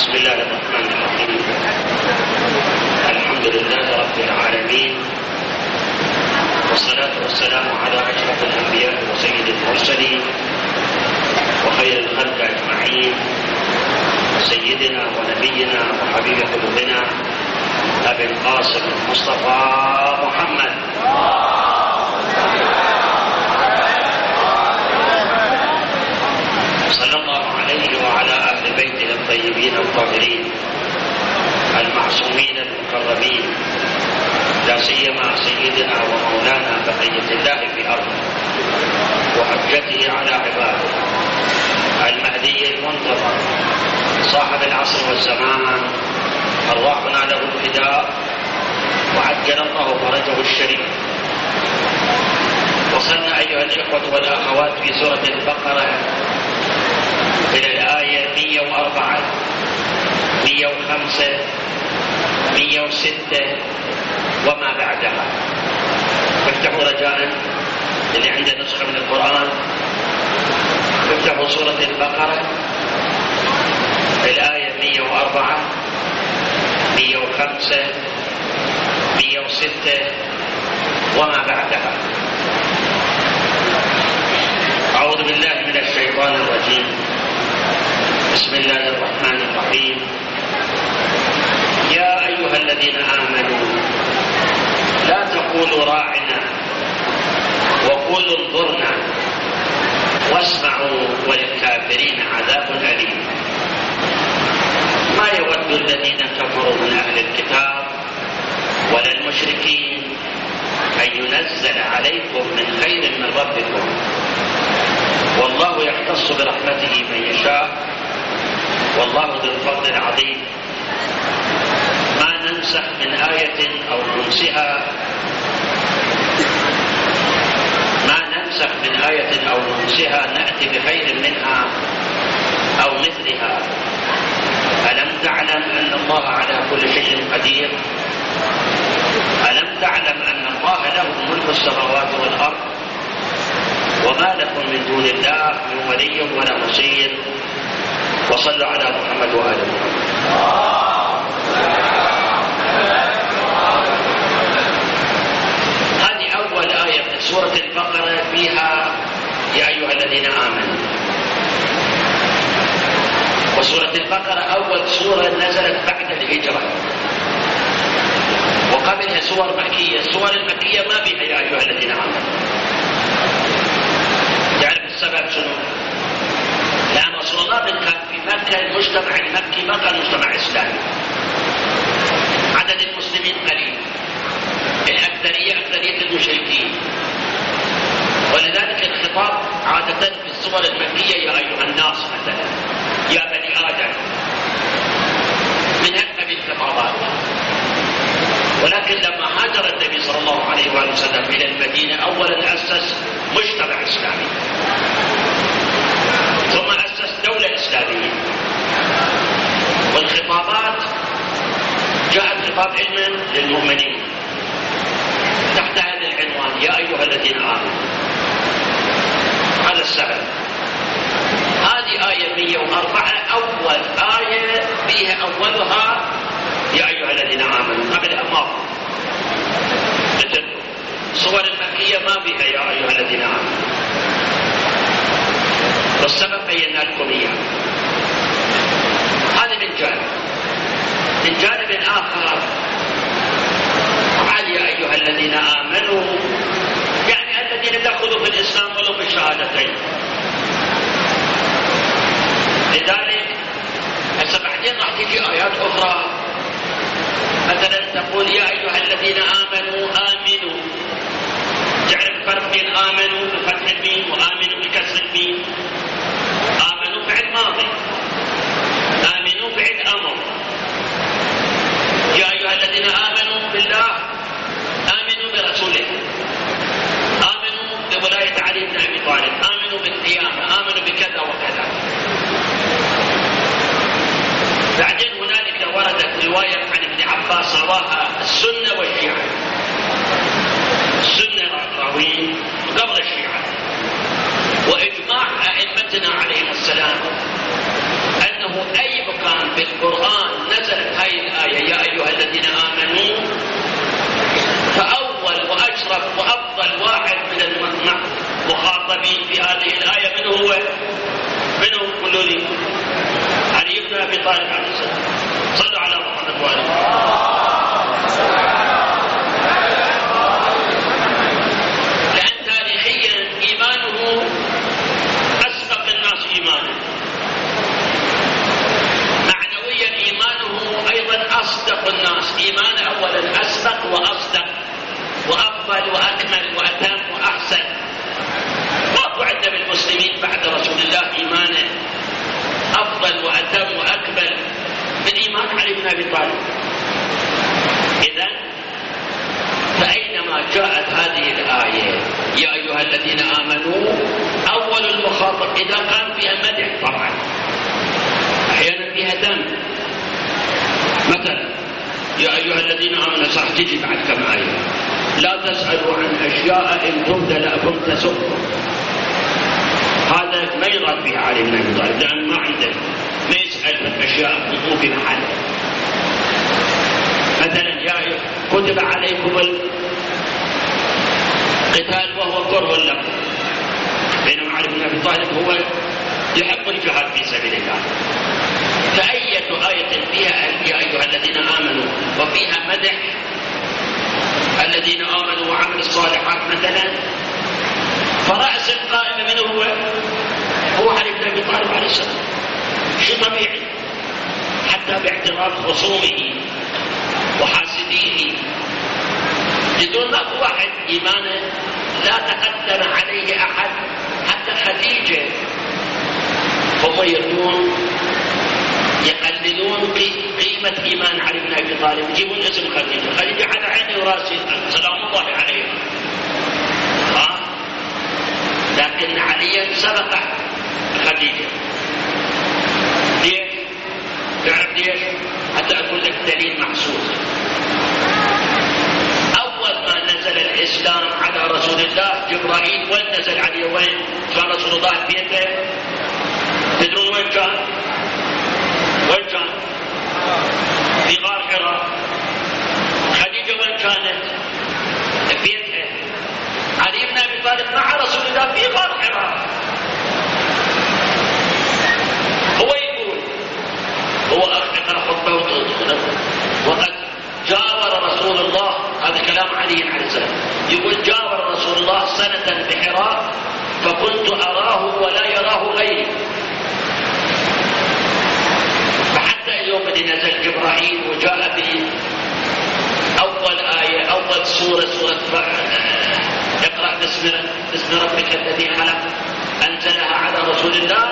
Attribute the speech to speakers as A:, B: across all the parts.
A: بسم الله الرحمن الرحيم. الحمد لله رب العالمين، والصلاة والسلام على أشرف الأنبياء وسيد المرسلين وخير الخلق أجمعين، سيدنا ونبينا وحبيب قلوبنا أبي القاسم المصطفى محمد صلى الله عليه وعلى أهل بيته الطيبين الطاهرين المعصومين المكرمين، لا سيما سيدنا ومولانا بقية الله في أرضه وحجته على عباده، المهدي المنتظر صاحب العصر والزمان، أرواحنا له الفداء وعجل الله فرجه الشريف. وصلنا أيها الإخوة والأخوات في سورة البقرة إلى الآية 104 105 106 وما بعدها. افتحوا رجاء اللي عنده نسخة من القرآن، افتحوا سورة البقرة الآية 104 105 106 وما بعدها. أعوذ بالله من الشيطان الرجيم. بسم الله الرحمن الرحيم. يا أيها الذين آمنوا لا تقولوا راعنا وقولوا انظرنا واسمعوا وللكافرين عذاب أليم. ما يود الذين كفروا من أهل الكتاب ولا المشركين أن ينزل عليكم من خير من ربكم، والله يختص برحمته من يشاء، والله ذو الفضل العظيم. ما ننسخ من آية أو ننسها نأتي بخير منها أو مثلها. ألم تعلم أن الله على كل شيء قدير؟ ألم تعلم أن الله له ملك السماوات والأرض وما لكم من دون الله من ولي ولا نصير؟ وصلوا على محمد وآل محمد. هذه أول آية من سورة البقرة فيها يا أيها الذين آمنوا. وسورة البقرة أول سورة نزلت بعد الهجرة، وقبلها سور مكية. السور المكية ما بها يا أيها الذين آمنوا. تعرف السبب شنو؟ لأن رسول الله كان في مكة المجتمع المكي ما كان مجتمع إسلامي، عدد المسلمين قليل، الأكثرية أكثرية المشركين، ولذلك الخطاب عادة في السور المكية يا أيها الناس مثلا، يا بني آدم، من أكثر الخطابات. ولكن لما هاجر النبي صلى الله عليه وآله وسلم إلى المدينة أولا أسس مجتمع إسلامي، ثم أسس دولة إسلامية، والخطابات جاءت خطاب علم للمؤمنين تحت هذا العنوان يا أيها الذين آمنوا. هذا السبب. هذه آية 104 أول آية فيها أولها يا أيها الذين آمنوا، قبلها ما الصور المكية ما بها يا أيها الذين آمنوا، والسبب بينا لكم إياه. هذا من جانب. من جانب آخر قال يا أيها الذين آمنوا، يعني الذين دخلوا في الإسلام ولو بالشهادتين. لذلك هسه بعدين راح تجي آيات أخرى مثلا تقول يا أيها الذين آمنوا آمنوا. تعرف الفرق بين آمنوا بفتح الميم وآمنوا بكسر الميم؟ آمنوا فعل ماضي، آمنوا فعل أمر. يا أيها الذين آمنوا بالله آمنوا برسوله، آمنوا بولاية علي بن أبي طالب، آمنوا بالقيامة، آمنوا بكذا وكذا. بعدين هنالك وردت رواية عن ابن عباس رواها السنة والشيعة. السنة راوين قبل الشيعة، وإجماع أئمتنا عليهم السلام أنه أي مكان بالقرآن نزلت هاي الآية يا أيها الذين آمنوا، فأول وأشرف وأفضل واحد من المخاطبين في هذه الآية من هو؟ قولوا لي. علي بن أبي طالب عليه السلام. صلوا على محمد وآله. لأن تاريخيا إيمانه أسبق الناس إيمانا، معنويا إيمانه أيضا أصدق الناس إيمانا، أولا أسبق وأصدق وأفضل وأكمل وأتم وأحسن. ماكو عندنا بالمسلمين بعد رسول الله إيمانا أفضل وأتم وأكمل من إيمان علي بن أبي طالب. إذن فأينما جاءت هذه الآية يا أيها الذين آمنوا، أول المخاطب إذا كان فيها مدح طبعا، أحيانا فيها ذم. مثلا يا أيها الذين آمنوا صح تجي بعد كم آية، لا تسألوا عن أشياء إن تبد لكم تسؤكم. هذا ما يراد به علي بن أبي طالب، لأن ما عنده ما يسأل في أشياء مو في محلها. مثلا يا كتب عليكم القتال وهو كره لكم، بينما علي بن أبي طالب هو يحب الجهاد في سبيل الله. فأية آية فيها يا أيها الذين آمنوا وفيها مدح الذين آمنوا وعملوا الصالحات مثلا، فرأس القائمة منه هو علي بن أبي طالب عليه السلام. شيء طبيعي، حتى باعتراف خصومه وحاسديه، بدون ماكو واحد إيمانه لا تقدم عليه أحد، حتى خديجة هم يقللون قيمة إيمان علي بن أبي طالب، يجيبون اسم خديجة على عيني وراسي سلام الله عليها، لكن عليا سبق خديجة. ليش؟ تعرف ليش؟ حتى أقول لك دليل محسوس. أول ما نزل الإسلام على رسول الله جبرائيل وين نزل عليه؟ وين كان رسول الله بيته؟ تدرون وين كان؟ وين كان؟ في غار حراء. خديجة وين كانت؟ بيتها. علي بن أبي طالب مع رسول الله في غار حراء. هو يقول هو اقرا خطبه وقد جاور رسول الله، هذا كلام علي عليه السلام، يقول جاور رسول الله سنة بحراء فكنت أراه ولا يراه غيري. فحتى اليوم اللي نزل جبرائيل وجاء به أول آية أول سورة اقرأ باسم ربك الذي خلق أنزلها على رسول الله،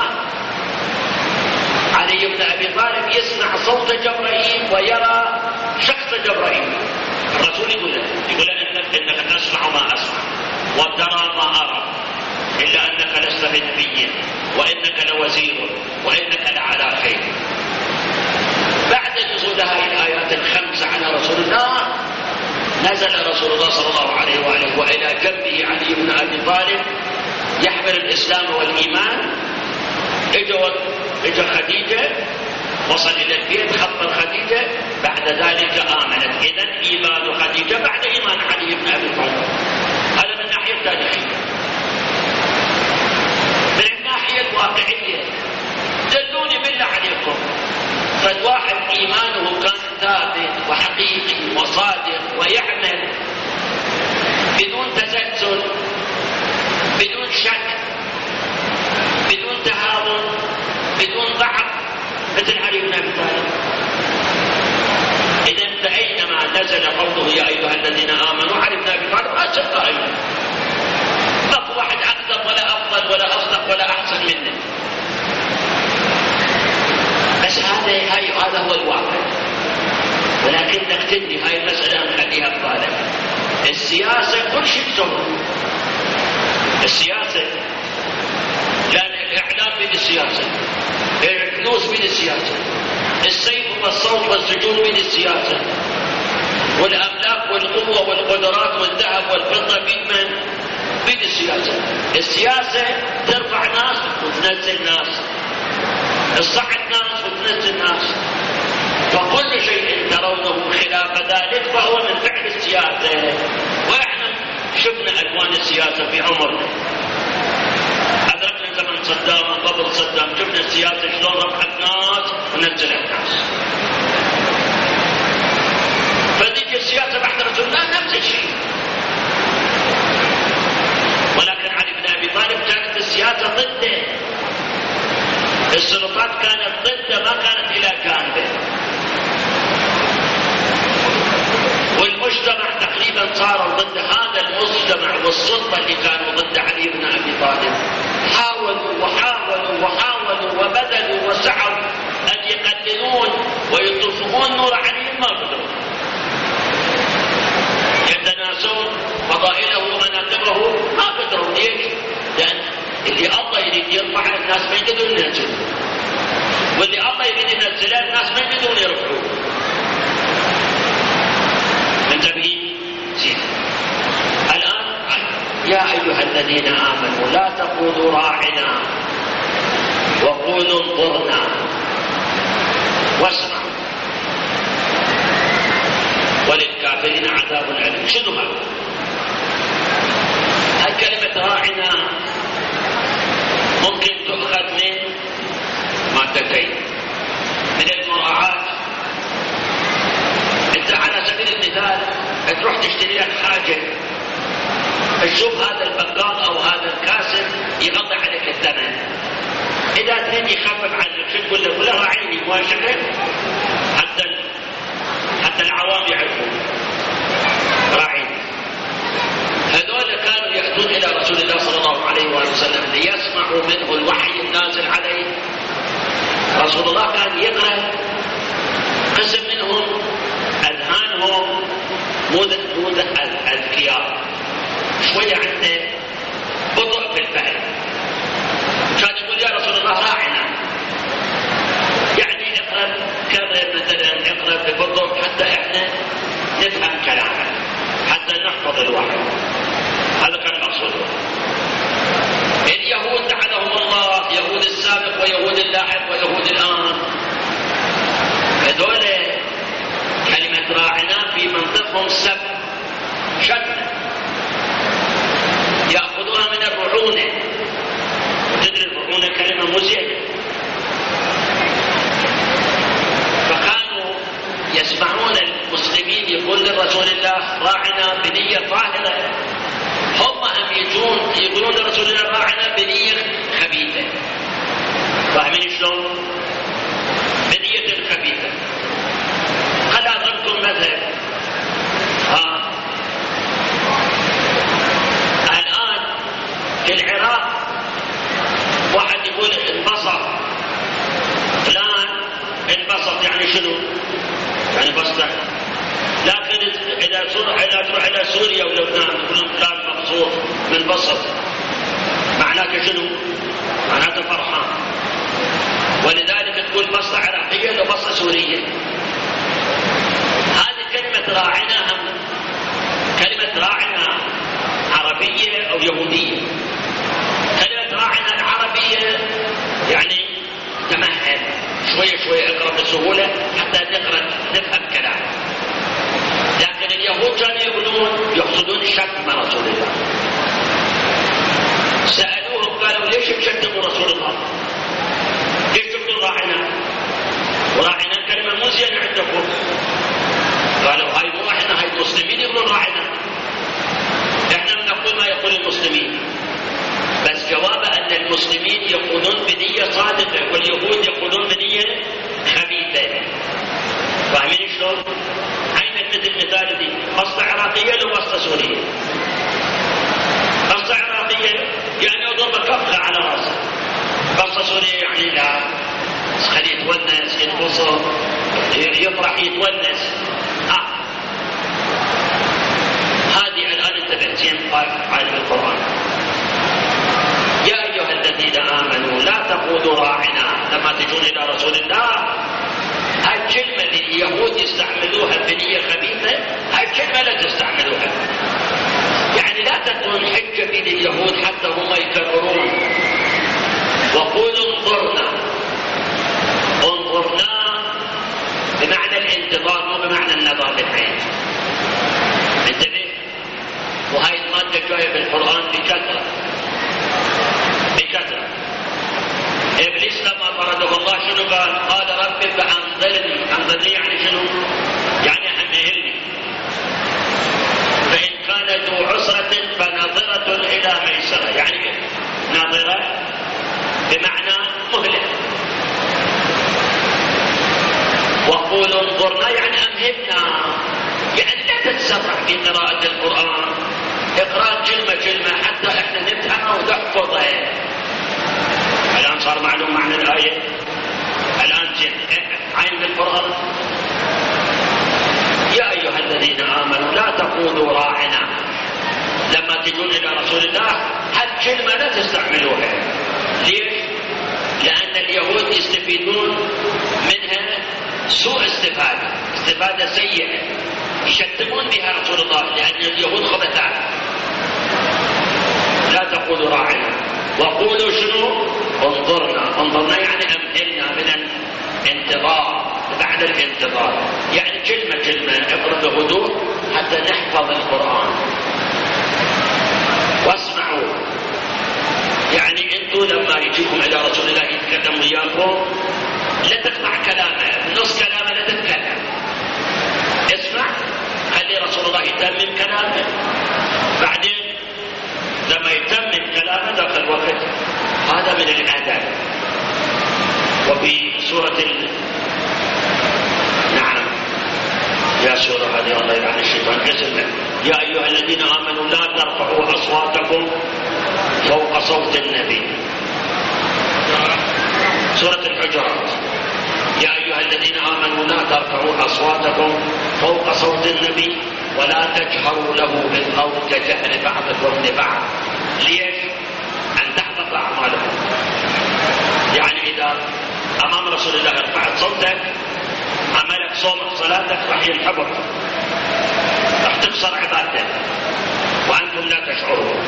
A: علي بن أبي طالب يسمع صوت جبرائيل ويرى شخص جبرائيل. الرسول يقول إنك تسمع ما أسمع وترى ما أرى، إلا أنك لست بنبي وإنك لوزير وإنك لعلى خير. بعد نزول هذه الآيات الخمسة على رسول الله، نزل رسول الله صلى الله عليه وآله وإلى جنبه علي بن أبي طالب يحمل الإسلام والإيمان. اجى خديجة، وصل إلى البيت، خطر خديجة، بعد ذلك آمنت. إذن إيمان خديجة بعد إيمان علي بن أبي طالب. هذا من الناحية التاريخية. من الناحية الواقعية دلوني بالله عليكم، فالواحد إيمانه كان ثابت وحقيقي وصادق ويعمل بدون تسلسل، بدون شك، بدون تهاون، بدون ضعف، مثل علي بن أبي طالب. إذن فأينما نزل قوله يا أيها الذين آمنوا، علي بن أبي طالب أشد قائما، ما في واحد أكثر ولا أفضل ولا أصدق ولا أحسن منه. بس هذا هو الواقع. ولكن نكتبني هاي المسألة نخليها ببالك. السياسة كل شيء تسوي. السياسة، لأن الإعلام من السياسة، الفلوس من السياسة، السيف والصوت والسجون من السياسة، والأملاك والقوة والقدرات والذهب والفضة من السياسة. السياسة ترفع ناس وتنزل ناس، تصعد ناس وتنزل ناس. السياسة، وإحنا شفنا ألوان السياسة في عمرنا، أدركنا زمن صدام وقبل صدام، شفنا السياسة شلون رفعت ناس ونزلت ناس. فتيجي السياسة بعد رسول الله نفس الشيء. ولكن علي بن أبي طالب كانت السياسة ضده، السلطات كانت ضده ما كانت إلى جانبه، والمجتمع تقريبا صار ضد هذا المجتمع والسلطة اللي كانوا ضد علي بن أبي طالب. حاولوا وحاولوا وحاولوا وبذلوا وسعوا أن يقللون ويطفئون نور علي، ما قدروا. يتناسون فضائله ومناقبه، ما قدروا. ليش؟ لأن اللي الله يريد يرفع الناس ما يقدرون ينزلوا، واللي الله يريد ينزله الناس ما يقدرون يرفعوه. منتبهين؟ زين. الآن يا أيها الذين آمنوا لا تقولوا راعنا وقولوا انظرنا واسمعوا وللكافرين عذاب أليم. شنو هذا؟ الكلمة راعنا ممكن تؤخذ من مادتين، من المراعاة. انت على سبيل المثال تروح تشتري لك حاجة، تشوف هذا البقال او هذا الكاسب يغطي عليك الثمن، اذا تريد يخفف عنك شو تقول له؟ قول له راعيني مباشرة حتى العوام يعرفون راعيني. هذول كانوا يأتون إلى رسول الله صلى الله عليه وآله وسلم ليسمعوا منه الوحي النازل عليه. رسول الله كان يقرأ، قسم منهم أذهانهم مو الأذكياء، شوية عنده بطء في الفهم، كان يقول يا رسول الله راعنا، يعني اقرأ كذا مثلا، اقرأ ببطء حتى احنا نفهم كلامك، حتى نحفظ الوحي. هذا كان المقصود. اليهود لعنهم الله، يهود السابق ويهود اللاحق ويهود الآن، هذول كلمة راعنا في منطقهم سب شتم، يأخذوها من الرعونة، وتدري الرعونة كلمة مزعجة. فكانوا يسمعون المسلمين يقول لرسول الله راعنا بنية طاهرة، هم يقولون لرسول الله راعنا بنية خبيثة. فاهمين شلون؟ بنية خبيثة. هل أضربكم مثل؟ الآن في العراق واحد يقول انبسط فلان، انبسط يعني شنو؟ يعني بسطة. لكن إذا تروح إلى سوريا ولبنان يقولون فلان مبسوط منبسط، معناته شنو؟ معناته فرحان. ولذلك تقول بسطة عراقية لو بسطة سورية. هذه كلمة راعنا، كلمة راعنا عربية أو يهودية. كلمة راعنا العربية يعني تمهل شوية شوية، اقرأ بسهولة حتى نفهم كلام. لكن اليهود كانوا يقصدون شتم رسول الله. سألوهم قالوا ليش تشتموا رسول الله؟ ليش تقولوا راعنا؟ وراعنا كلمة مو زينة عندكم. قالوا هاي مو احنا، هاي المسلمين يقولون راعنا، احنا بنقول ما يقول المسلمين. بس جواب ان المسلمين يقولون بنية صادقة واليهود يقولون بنية خبيثة. فاهمين شلون؟ عينك مثل المثال دي، بسطة عراقية لو بسطة سورية. بسطة عراقية يعني اضرب كفلة على راسه، بسطة سورية يعني لا، خليه يتونس ينبسط يفرح يتونس. هذه الآن انتبه زين عالم القرآن. يا أيها الذين آمنوا لا تقولوا راعنا لما تجون إلى رسول الله. هاي الكلمة اللي اليهود يستعملوها بنية خبيثة، هاي الكلمة لا تستعملوها. يعني لا تكون حجة بين اليهود حتى هم يكررون. وقولوا انظرنا. انظرنا بمعنى الانتظار مو بمعنى النظر بالعين. انتبه بالقرآن بكثرة. إبليس لما طرده الله شنو قال؟ قال ربي فأنظرني يعني شنو؟ يعني أمهلني، فإن كان ذو عسرة فناظرة إلى ميسرة. يعني ناظرة بمعنى مهلة. وقول انظرنا يعني أمهلنا، يعني لا تتسرع في قراءة القرآن، اقرأ كلمة حتى احنا نفهمها ونحفظها. الآن صار معلوم معنى الآية، الآن عين بالقرآن. يا أيها الذين آمنوا لا تقولوا راعنا، لما تجون إلى رسول الله هالكلمة لا تستعملوها. ليش؟ لأن اليهود يستفيدون منها سوء استفادة سيئة، يشتمون بها رسول الله، لأن اليهود خبثاء. لا تقولوا راعنا وقولوا شنو؟ انظرنا يعني أمهلنا من الانتظار، بعد الانتظار يعني كلمة اقرأ بهدوء حتى نحفظ القرآن. واسمعوا، يعني انتوا لما يجيكم إلى رسول الله يتكلم وياكم لا تقطع كلامه، نص كلامه لا تتكلم، اسمع، خلي رسول الله يتمم كلامه، بعدين لما يتمم كلامه داخل وقت. هذا من الأدب. وفي سورة نعم يا سورة هذه الله يلعن الشيطان اسمها يا أيها الذين آمنوا لا ترفعوا أصواتكم فوق صوت النبي. سورة الحجرات يا أيها الذين آمنوا لا ترفعوا أصواتكم فوق صوت النبي ولا تجهروا له بالقول كجهر بعضكم لبعض. ليش؟ أن تحبط أعمالكم. يعني إذا أمام رسول الله رفعت صوتك عملك صومك صلاتك راح ينحبط، راح تخسر عبادتك وأنتم لا تشعرون.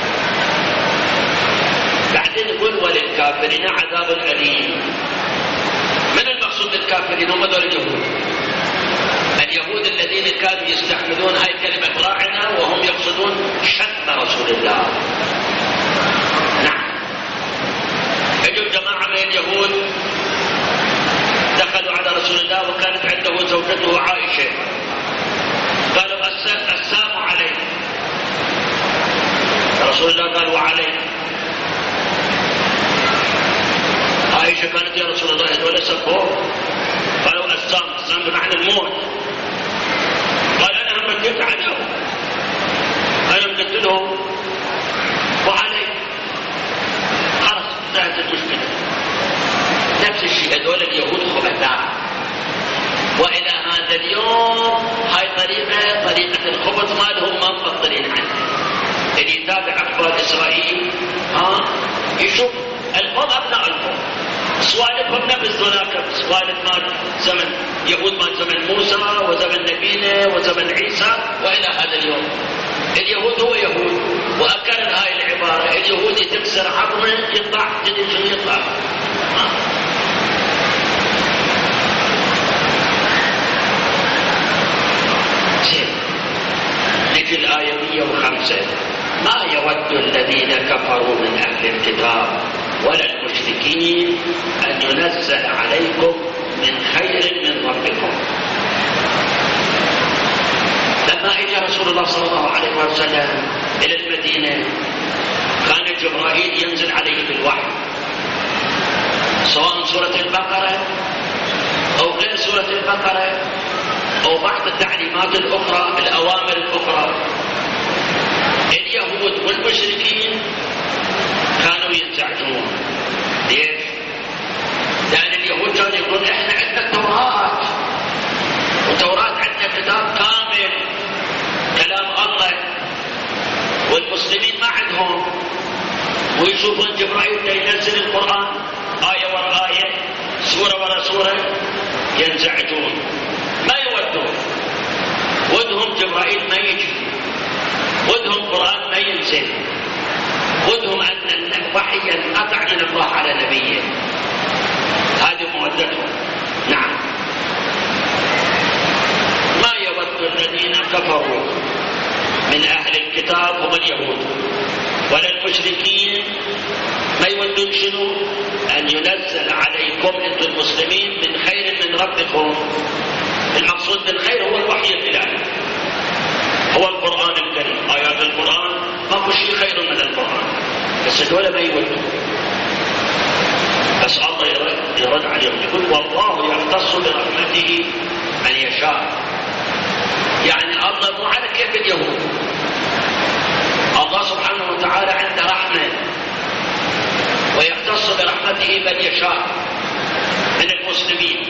A: بعدين يقول وللكافرين عذاب أليم. من المقصود بالكافرين؟ هم ذول اليهود الذين كانوا يستعملون هاي كلمة راعنا وهم يقصدون شتم رسول الله. نعم، اجوا جماعة من اليهود دخلوا على رسول الله وكانت عنده زوجته عائشة، قالوا السلام عليك. رسول الله قال وعليك. عائشة كانت يا رسول الله هذول سبوه، قالوا السام بمعنى الموت. قال أنا هم قلت عنهم، أنا قلت لهم وعليك، خلاص انتهت المشكلة. نفس الشيء هذول اليهود خبثاء، وإلى هذا اليوم هاي طريقة الخبث مالهم ما مبطلين عنها. اللي يتابع أخبار إسرائيل يشوف القوم أبناء القوم، سوالفهم نفس ذولاك سوالف مال زمن يهود، مال زمن موسى وزمن نبينا وزمن عيسى وإلى هذا اليوم. اليهود هو يهود، وأكرر هاي العبارة، اليهودي تكسر عظمه يطلع تدري شنو يطلع. نجي الآية 105 ما يود الذين كفروا من أهل الكتاب ولا المشركين أن ينزل عليكم من خير من ربكم. لما إجا رسول الله صلى الله عليه وسلم إلى المدينة كان جبرائيل ينزل عليه بالوحي، سواء سورة البقرة أو غير سورة البقرة أو بعض التعليمات الأخرى، الأوامر الأخرى. اليهود والمشركين كانوا ينزعجون. ليش؟ لأن اليهود كانوا يقولون إحنا عندنا التوراة، والتوراة عندنا كتاب كامل كلام الله، والمسلمين ما عندهم. ويشوفون جبرائيل ينزل القرآن آية ورا آية سورة ورا سورة ينزعجون، ما يودون، ودهم جبرائيل ما يجي، ودهم قرآن ما ينزل، ودهم أن الوحي ينقطع من الله على نبيه. هذه مودتهم. نعم، ما يود الذين كفروا من أهل الكتاب هم اليهود ولا المشركين ما يودون شنو؟ أن ينزل عليكم أنتم المسلمين من خير من ربكم. المقصود بالخير هو الوحي الإلهي، هو القرآن الكريم، آيات القرآن، ما شيء خير من القرآن، بس دول ما يودون. بس الله يرد عليهم يقول والله يختص برحمته من يشاء. يعني الله مو على كيف اليهود، الله سبحانه وتعالى عنده رحمة ويختص برحمته من يشاء من المسلمين.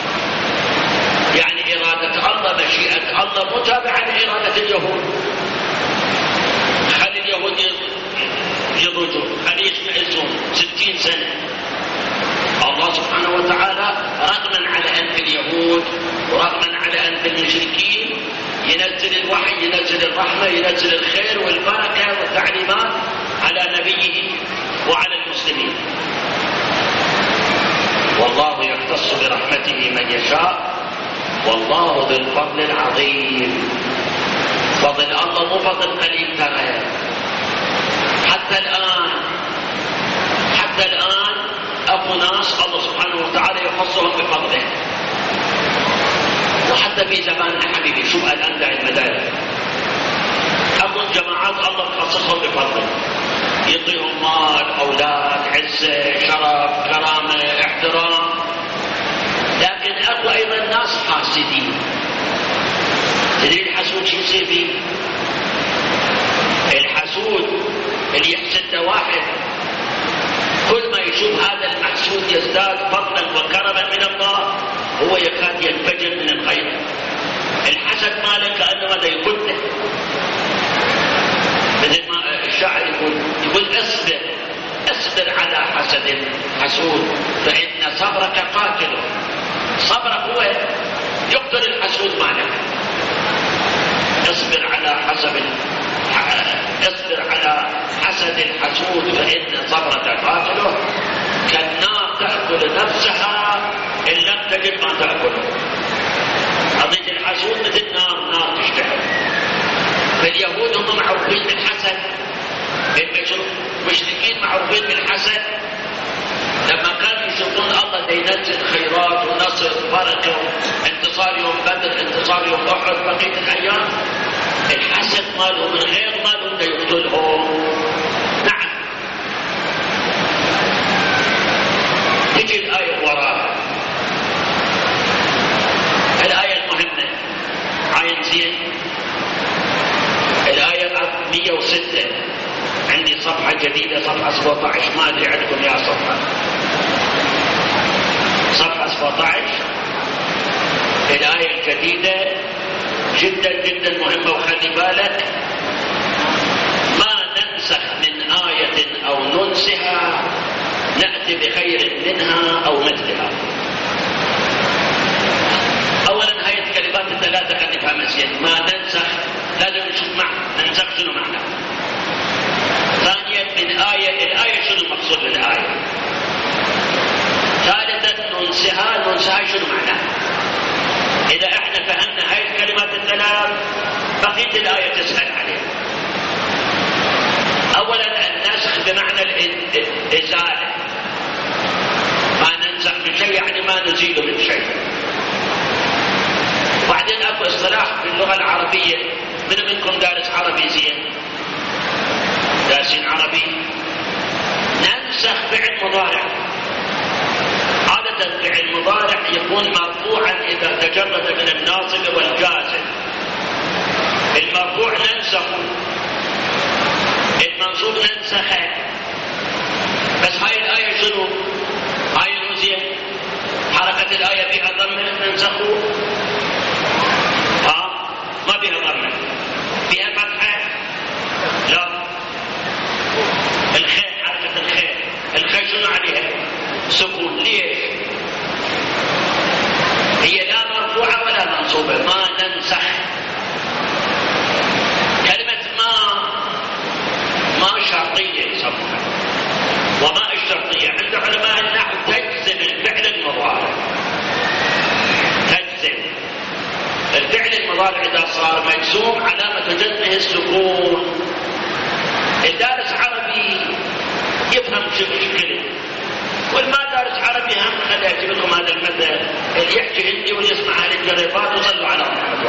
A: يعني إرادة الله، مشيئة الله متابعة لإرادة اليهود. خلي اليهود يضجوا، خلي يشمئزون 60 سنة. الله سبحانه وتعالى رغما على أنف اليهود ورغما على أنف المشركين ينزل الوحي، ينزل الرحمة، ينزل الخير والبركة والتعليمات على نبيه وعلى المسلمين. والله يختص برحمته من يشاء والله ذو الفضل العظيم. فضل الله مو فضل قليل ترى. حتى الآن أبو ناس الله سبحانه وتعالى يخصهم بفضله. وحتى في زماننا حبيبي شوف الآن داعي المدارس أبو الجماعات الله يخصهم بفضله، يعطيهم مال، أولاد، عزة، شرف، كرامة، احترام. لكن أكو أيضا ناس حاسدين. تدري الحسود شو يصير فيه؟ الحسود اللي يحسد واحد كل ما يشوف هذا المحسود يزداد فضلا وكرما من الله هو يكاد ينفجر من الخير. الحسد ماله كأنه هذا يقتله. مثل ما الشاعر يقول اصبر على حسد حسود فإن صبرك قاتله. صبرك هو يقتل الحسود مالك. اصبر على حسد الحسود فإن صبرك قاتله. كالنار تأكل نفسها إن لم تجد ما تأكله. قضية الحسود مثل نار تشتعل. فاليهود هم معروفين بالحسد، المشركين معروفين بالحسد. لما كانوا يشوفون الله ينزل خيرات ونصر بركة، انتصار يوم بدر، انتصار يوم أحد، بقية الأيام الحسد مالهم من غير مالهم يقتلهم. نعم. تجي الآية وراها، الآية المهمة عين زين، الآية 106. عندي صفحة جديدة، صفحة 17، ما أدري عندكم يا صفحة 17. الآية الجديدة جدا جدا مهمة، وخلي بالك ما ننسخ من آية أو ننسها نأتي بخير منها أو مثلها. أولا هاي الكلمات الثلاثة خلي نفهمها زين. ما ننسخ لازم نشوف ننسخ شنو معنى. ثانيا من الآية شنو المقصود بالآية. ثالثا ننسها شنو معنى. إذا احنا فهمنا هاي الكلمات الثلاث بقية الآية تسأل عليها. أولا النسخ بمعنى الإزالة. ما ننسخ من شيء يعني ما نزيل من شيء. وبعدين أكو اصطلاح في اللغة العربية، من منكم دارس عربي زين؟ دارسين عربي؟ ننسخ فعل مضارع. عادة فعل مضارع يكون مرفوعا إذا تجرد من الناصب والجازم. المرفوع ننسخه، المنصوب ننسخه. بس هاي الآية شنو؟ هاي زين حركة الآية فيها ضمة ننسخه؟ ما فيها ضمة، فيها فتحة؟ لا. الخير، حركة الخير شنو عليها؟ سكون. ليش؟ هي لا مرفوعة ولا منصوبة. ما ننسخ. كلمة ما شرطية يسمونها، وما الشرطية عند علماء النحو تجزم الفعل المضارع. تجزم الفعل المضارع إذا صار المرسوم علامة جزمه السكون. الدارس عربي يفهم شكله، والما دارس عربي هم خلي أجيب لكم هذا المثل، اللي يحكي هندي واللي يسمع أهل الجريفات وصلوا على محمد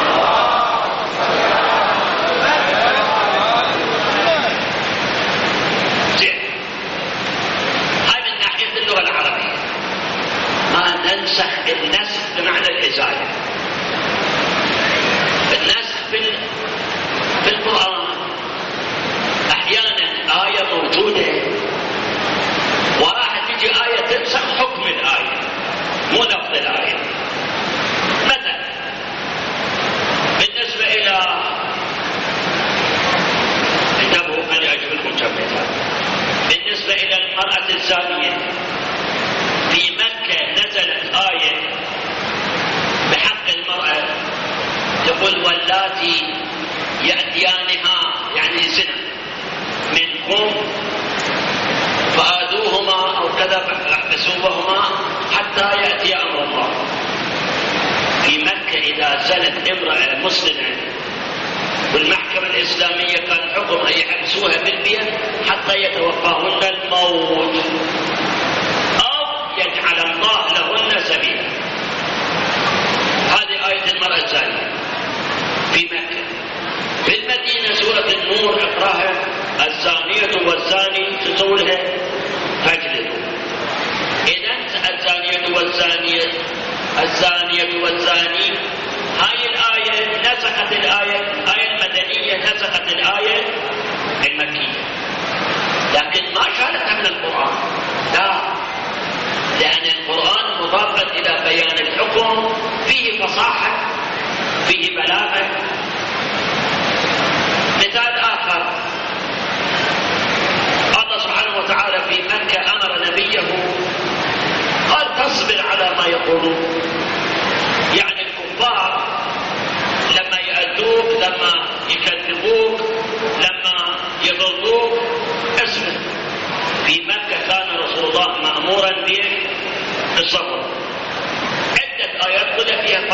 A: زين. هاي من ناحية اللغة العربية. ما ننسخ النسخ بمعنى الإزالة. النسخ في القرآن أحيانا آية موجودة وراح تجي آية تنسخ حكم الآية مو لفظ الآية. مثلا بالنسبة إلى انتبهوا أنا أجيب لكم كم مثال. بالنسبة إلى المرأة الزانية في مكة نزلت آية بحق المرأة تقول واللاتي يأتيانها يعني زنا منكم فآذوهما أو كذا فاحبسوهما حتى يأتي أمر الله. في مكة إذا زنت امرأة مسلمة والمحكمة الإسلامية كان حكمها يحبسوها بالبيت حتى يتوفاهن الموت أو يجعل الله لهن سبيلا. هذه آية المرأة الزانية في مكة. في المدينة سورة النور اقراها الزانية والزاني تسولها فاجلدوا. إذن الزانية والزاني هاي الآية نسخت الآية المدنية نسخت الآية المكية، لكن ما شالتها من القرآن، لا، لأن القرآن مضافا إلى بيان الحكم فيه فصاحة فيه بلاغة. مثال آخر الله سبحانه وتعالى في مكة أمر نبيه قال تصبر على ما يقولون. يعني الكفار لما يأذوك لما يكذبوك لما يضلوك اصبر. في مكة كان رسول الله مأمورا بالصبر. عدة آيات قل فيها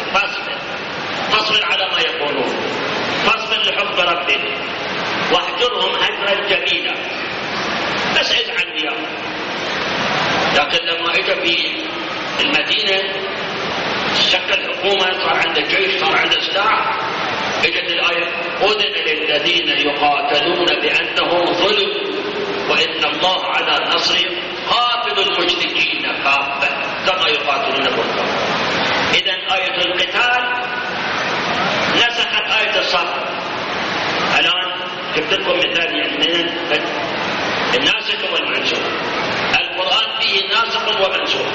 A: فاصبر على ما يقولون، فاصبر لحكم ربك واهجرهم هجرا جميلا، بس ازعل وياهم. لكن لما اجى في المدينة شكل حكومة صار عنده جيش صار عنده سلاح، اجت الآية أذن للذين يقاتلون بأنهم ظلموا وإن الله على نصرهم قاتل المشركين كافة كما يقاتلونكم كافة. إذن آية القتال نسخت آية الصبر. الآن جبت لكم مثال يعني من الناسخ والمنسوخ. القرآن فيه ناسخ ومنسوخ.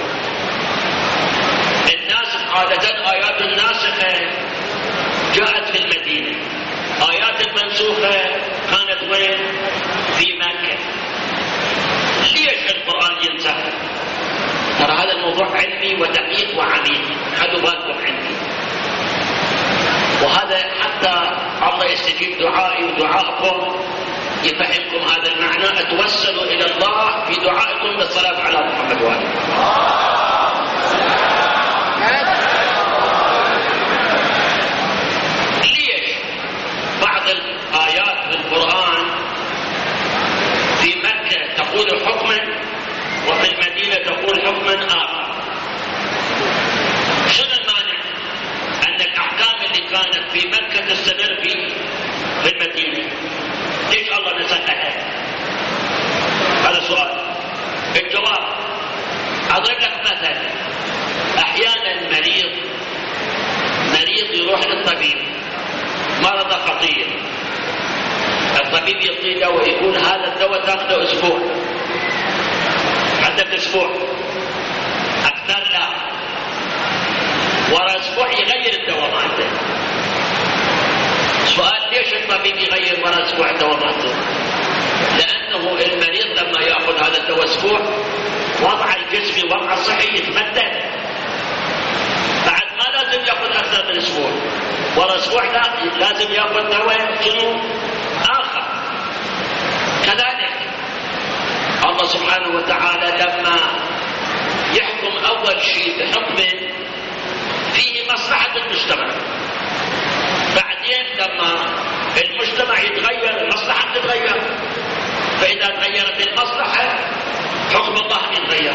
A: الناسخ عادة آيات الناسخة جاءت في المدينة، آيات المنسوخة كانت وين؟ في مكة. ليش القرآن ينسخ؟ ترى هذا الموضوع علمي ودقيق وعميق، خذوا بالكم عندي. وهذا حتى الله يستجيب دعائي ودعائكم يفهمكم هذا المعنى. اتوسلوا إلى الله في دعائكم بالصلاة على محمد وآله. ليش بعض الآيات في القرآن في مكة تقول حكما وفي المدينة تقول حكما آخر؟ شنو المانع أن الأحكام اللي كانت في مكة تستمر في المدينة؟ ليش الله نسخها؟ هذا سؤال. الجواب أضرب لك مثل. أحيانا مريض يروح للطبيب مرض خطير، الطبيب يعطيه دواء يقول هذا الدواء تاخذه أسبوع، عندك أسبوع أكثر لا، ورا أسبوع يغير الدواء مالته. سؤال ليش الطبيب يغير ورا أسبوع الدواء مالته؟ لأنه المريض لما يأخذ هذا الدواء أسبوع وضع الجسم وضع الصحي يتمدد، بعد ما لازم يأخذ أكثر من أسبوع، ورا أسبوع لازم يأخذ دواء شنو آخر. كذلك الله سبحانه وتعالى لما يحكم أول شيء بحكم فيه مصلحة المجتمع، بعدين المجتمع يتغير، المصلحة تتغير، فإذا تغيرت المصلحة حكم الله يتغير.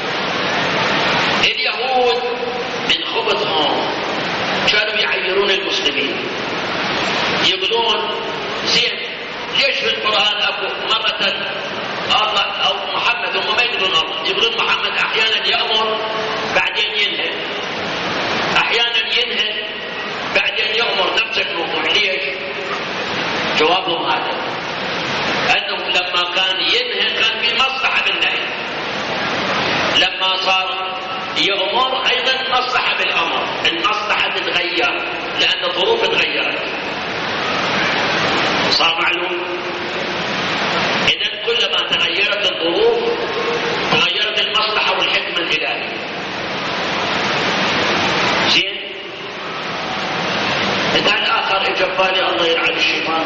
A: اليهود من خبثهم كانوا يعيرون المسلمين، يقولون زين ليش في القرآن أكو مرة الله أو محمد، هم ما يقولون الله، يقولون محمد أحيانا يأمر بعدين ينهى، أحيانا ينهى بعدين يأمر، نفس الموضوع. ليش؟ جوابهم هذا، أنه لما كان ينهى كان في مصلحة بالنهي، لما صار يأمر أيضا مصلحة بالأمر، المصلحة تتغير لأن الظروف تغيرت. صار معلوم؟ إذن كلما تغيرت الظروف تغيرت المصلحة والحكمة الإلهية. زين؟ مثال آخر إجبالي الله يلعن الشيطان،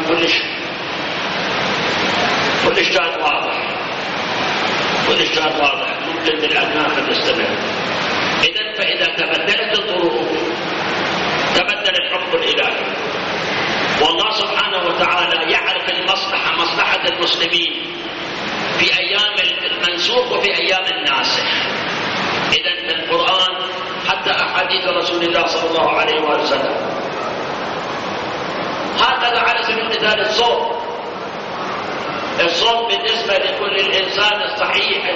A: كلش كان واضح، ممكن بالأبناء نستمر. إذن فإذا تبدلت الظروف تبدل الحكم الإلهي، والله سبحانه وتعالى يعرف المصلحة، مصلحة المسلمين في أيام المنسوخ وفي أيام الناسخ. إذن في القرآن حتى أحاديث رسول الله صلى الله عليه وسلم. هكذا على سبيل المثال الصوم بالنسبة لكل الإنسان الصحيح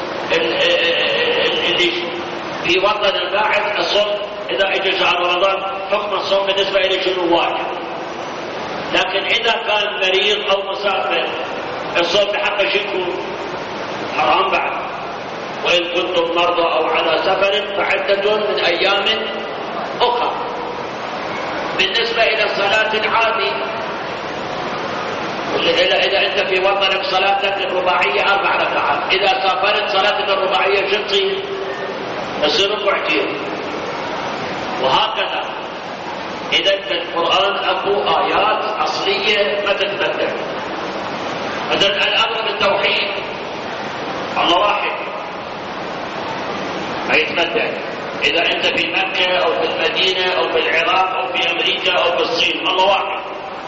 A: اللي في وطن الباعث، الصوم إذا اجى شهر رمضان حكم الصوم بالنسبة إليه شنو؟ واجب. لكن إذا كان مريض أو مسافر الصوم بحقه يكون حرام بعد. وإن كنتم مرضى أو على سفر فعدة من أيام أخرى. بالنسبة إلى الصلاة العادي، إذا أنت في وطنك صلاتك الرباعية 4 ركعات، إذا سافرت صلاتك الرباعية شو تصير ربعتين، وهكذا. إذا في القرآن أكو آيات أصلية ما تتبدل. مثلا الأمر بالتوحيد، الله واحد ما يتبدل. إذا أنت في مكة أو في المدينة أو في العراق أو في أمريكا أو في الصين، الله واحد.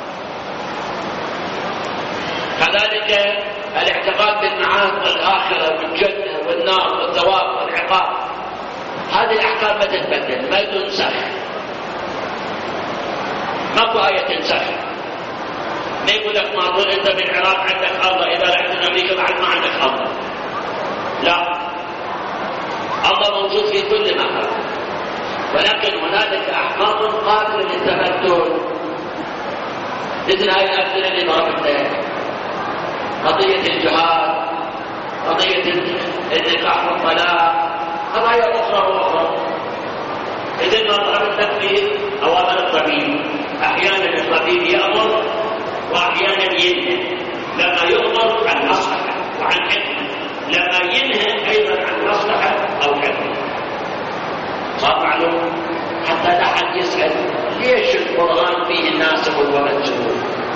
A: كذلك الاعتقاد بالمعاد والآخرة والجنة والنار والثواب والعقاب، هذه الأحكام ما تتبدل، ما تنسخ، ماكو آية تنسخ. ما يقول لك ما ظل أنت بالعراق عندك الله، إذا رحت أمريكا بعد ما عندك الله. لا، الله موجود في كل مكان، ولكن هنالك أحكام قابلة للتبدل. مثل هاي الأمثلة اللي ضربتها، قضية الجهاد، قضية النكاح والطلاق، قضايا أخرى وأخرى. إذن ما ضربت لك في أوامر الطبيب، أحيانا الطبيب يأمر وأحيانا ينهى. لما يؤمر عن مصلحة وعن حكمة، لما ينهى أيضا عن مصلحة أو حكمة. صار معلوم؟ حتى لا أحد يسأل ليش القرآن فيه الناسخ والمنسوخ.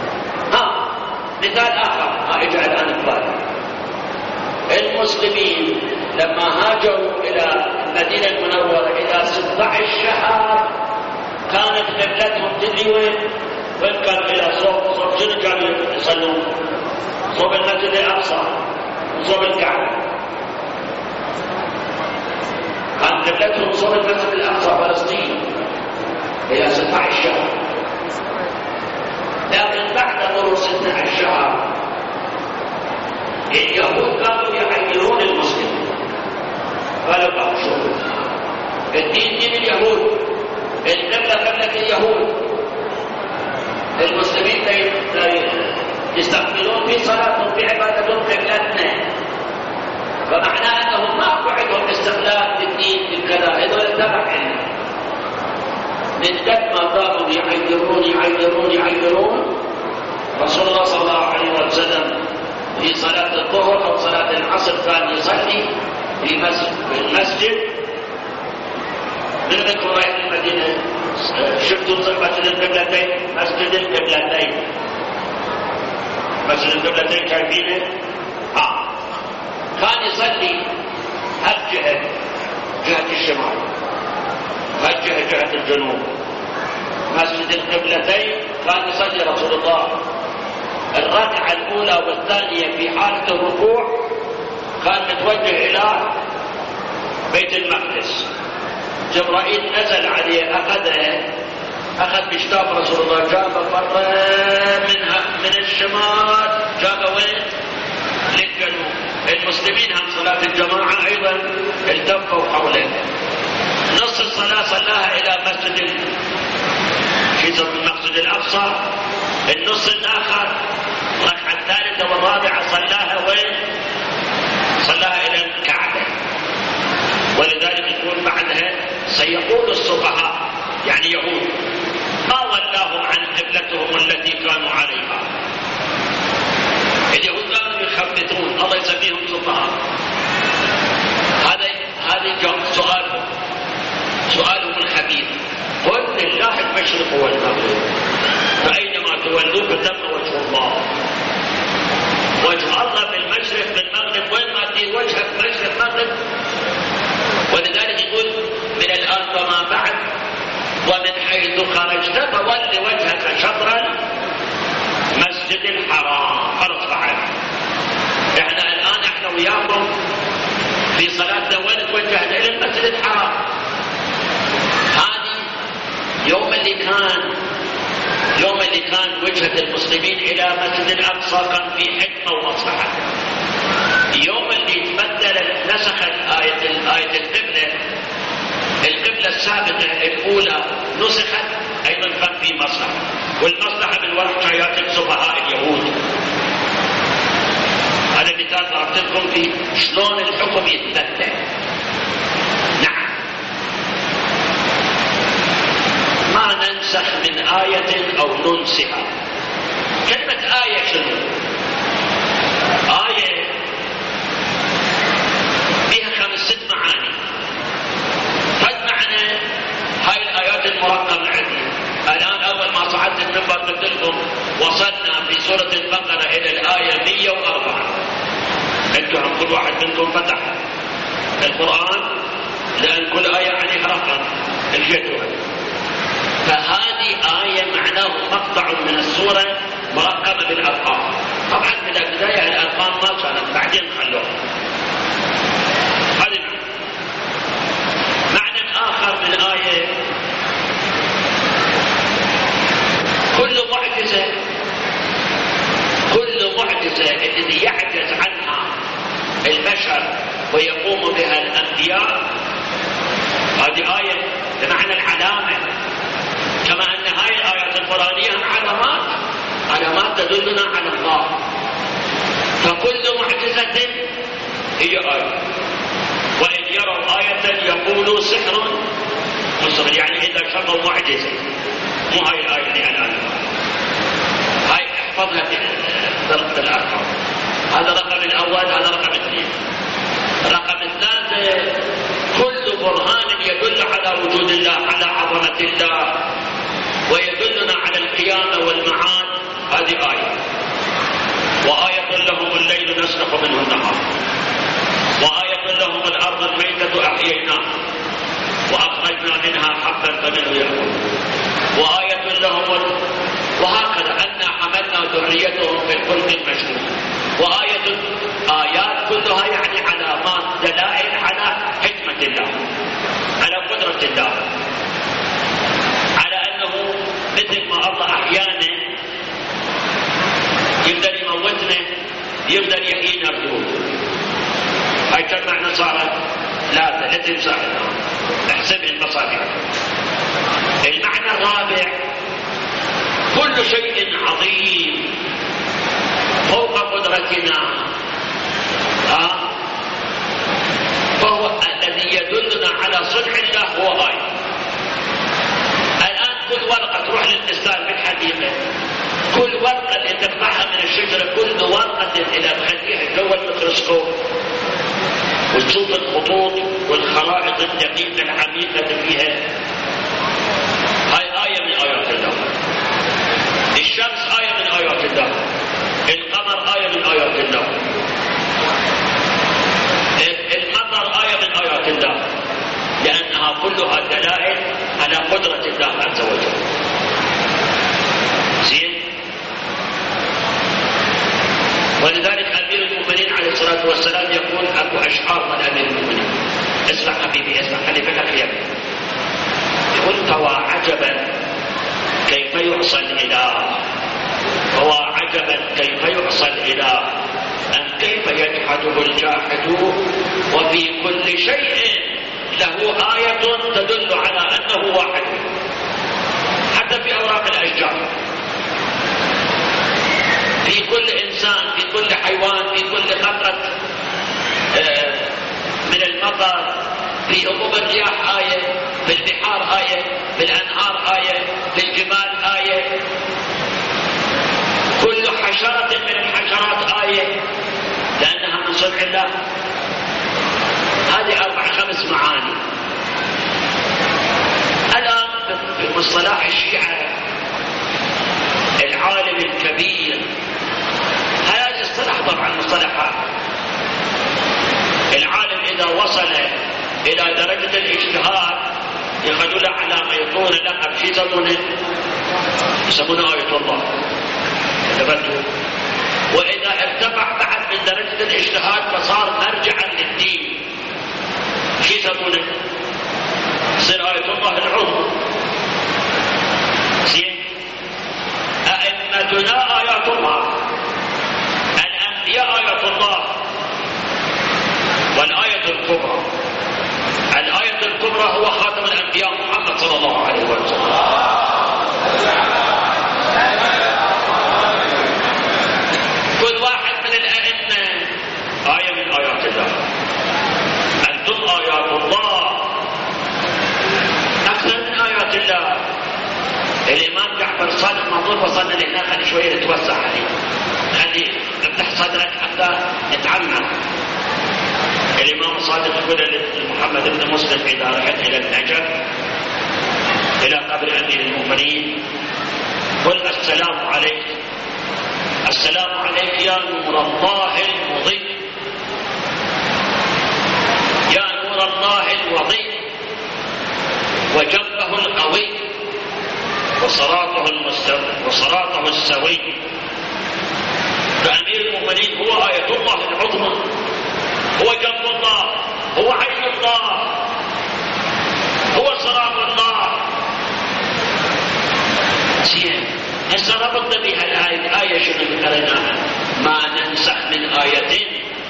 A: مثال آخر اجى الآن ببالي، المسلمين لما هاجروا إلى المدينة المنورة إلى 16 شهر كانت قبلتهم تدري وين كان؟ إلى صوب شنو كانوا يصلون؟ صوب المسجد الأقصى وصوب الكعبة. كان قبلتهم صوب المسجد الأقصى فلسطين إلى 16 شهر. لكن بعد مرور 16 شهر اليهود كانوا يعيرون المسلمين، قالوا شوفوا الدين دين اليهود، القبلة قبلة اليهود، المسلمين يستقبلون في صلاتهم في عبادتهم قبلتنا، فمعناه انهم ما عندهم استقلال في الدين في كذا، هذول تبعنا. من قد ما ضاقوا يعيرون رسول الله صلى الله عليه وسلم في صلاة الظهر أو صلاة العصر كان يصلي في المسجد. من ذكر رايح المدينة شفتوا مسجد القبلتين؟ مسجد القبلتين شايفينه؟ كان يصلي هالجهة جهة الشمال، هالجهة جهة الجنوب. مسجد القبلتين كان يصلي رسول الله الركعة الأولى والثانية في حالة الركوع كان متوجه إلى بيت المقدس. جبرائيل نزل عليه أخذ بشتاف رسول الله، جابه مرة من الشمال، جابه وين؟ للجنوب. المسلمين هم صلاة الجماعة أيضا التفوا حوله. نص الصلاة صلاها إلى في المسجد الأقصى، النص الآخر الركعة الثالثة والرابعة صلاها وين؟ صلاها إلى الكعبة. ولذلك يقول بعدها سيقول السفهاء يعني يهود ما ولاهم عن قبلتهم التي كانوا عليها. اليهود كانوا يخبطون، الله يسميهم سفهاء. هذا سؤالهم الخبيث. قل لله المشرق والمغرب فأينما تولوا فثم وجه الله. وجه الله بالمشرق بالمغرب، وين ما تدير وجهك مشرق مغرب. ولذلك يقول من الآن وما بعد ومن حيث خرجت فول وجهك شطر المسجد الحرام. فرض بعد احنا الآن احنا وياكم في صلاتنا وين توجهنا؟ إلى المسجد الحرام. هذه يوم اللي كان وجهة المسلمين إلى مسجد الأقصى كان في حكمة ومصلحة. يوم اللي تبدلت نسخت آية القبلة السابقة الأولى نسخت أيضا كان في مصلحة، والمصلحة من وراء حياة سفهاء اليهود. هذا مثال ضربت لكم فيه شلون الحكم يتبدل. نعم، ما ننسخ من آية أو ننسها. كلمة آية شنو؟ آية فيها 5-6 معاني. هذا معنى هاي الآيات المرقمة عندي. الآن أول ما صعدت المنبر قلت لكم وصلنا في سورة البقرة إلى الآية 104. أنتم كل واحد منكم فتح القرآن لأن كل آية عليها رقم الجدول. فهذه آية معناه مقطع من السورة مرقمة بالأرقام. طبعا من البداية الأرقام ما كانت، بعدين خلوها. هذا معنى آخر من آية كل معجزة الذي يعجز عنها البشر ويقوم بها الأنبياء، هذه آية بمعنى العلامة. كما أن هاي الآيات القرآنية علامات تدلنا على الله. فكل معجزة هي آية. وإن يروا آية يقولوا سحر مستمر، يعني إذا شافوا معجزة. مو هاي الآية اللي الآن هاي احفظها في الأرقام. هذا رقم الأول، هذا رقم 2. رقم 3 كل برهان يدل على وجود الله، على عظمة الله، ويدلنا على القيامة والمعاد. هذه آية. وآية لهم الليل نسلخ منه النهار، وآية لهم الأرض الميتة أحييناها وأخرجنا منها حبا فمنه يأكل، وآية لهم وهكذا أنا حملنا ذريتهم في الفلك المشحون. آيات كلها يعني علامات دلائل على حكمة الله، على قدرة الله، على أنه مثل ما الله أحيانا يقدر يموتنا يقدر يحيينا الروح. هاي كم معنى صارت؟ لا تنسى احسب المصابيح. المعنى الرابع كل شيء عظيم فوق قدرتنا فهو الذي يدلنا على صنع الله هو آية. الآن كل ورقة تروح للإنسان في الحديقة، كل ورقة اللي تقطعها من الشجرة، كل ورقة إلى تخليها جوا الميكروسكوب وتشوف الخطوط والخرائط الدقيقة العميقة فيها. هاي آية من آيات الله. الشمس آية من آيات الله، القمر آية من آيات الله، المطر آية من آيات الله، لأنها كلها دلائل على قدرة الله عز وجل. زين؟ الصلاة والسلام يقول أبو أشعار من أمير المؤمنين. اسمع حبيبي، اسمع، خلي بالك يا ابني. يقول: فوا عجبا كيف يعصى الإله، فوا عجبا كيف يعصى الإله، أم كيف يجحده الجاحد، وفي كل شيء له آية تدل على أنه واحد، حتى في أوراق الأشجار، في كل إنسان، في كل حيوان، في كل قطرة من المطر، في هبوب الرياح آية، في البحار آية، في الأنهار آية، في الجبال آية، كل حشرة من الحشرات آية، لأنها من صنع الله. هذه 4-5 معاني. الآن في مصطلح الشيعة العالم الكبير، هذا اصطلاح طبعا مصطلحات. العالم إذا وصل إلى درجة الاجتهاد يخذوا له علامة، يعطون لقب، شو يسمونه؟ يسمونه آية الله. انتبهتوا؟ وإذا ارتفع بعد من درجة الاجتهاد فصار مرجعا للدين، شو يسمونه؟ يصير آية الله العظمى. زين؟ أئمتنا آيات الله، الأنبياء آيات الله. والآية الكبرى، الآية الكبرى هو خاتم الأنبياء محمد صلى الله عليه وسلم. كل واحد من الأئمة آية من آيات الله. أنتم آيات الله أكثر من آيات الله. الإمام جعفر الصادق منظور، وصلنا لهنا، خلي شوية نتوسع عليه، خلي نفتح صدرك حتى نتعمق. الإمام الصادق يقول لمحمد بن مسلم إذا رحت إلى النجف إلى قبر أمير المؤمنين: قل السلام عليك، السلام عليك يا نور الله المضيء، يا نور الله الوضيء، وجنبه القوي، وصراطه السوي. فأمير المؤمنين هو آية الله العظمى، هو جنب الله، هو عين الله، هو صراط الله. زين، هسه ربطنا بها الآية شنو قريناها؟ ما ننسخ من آية،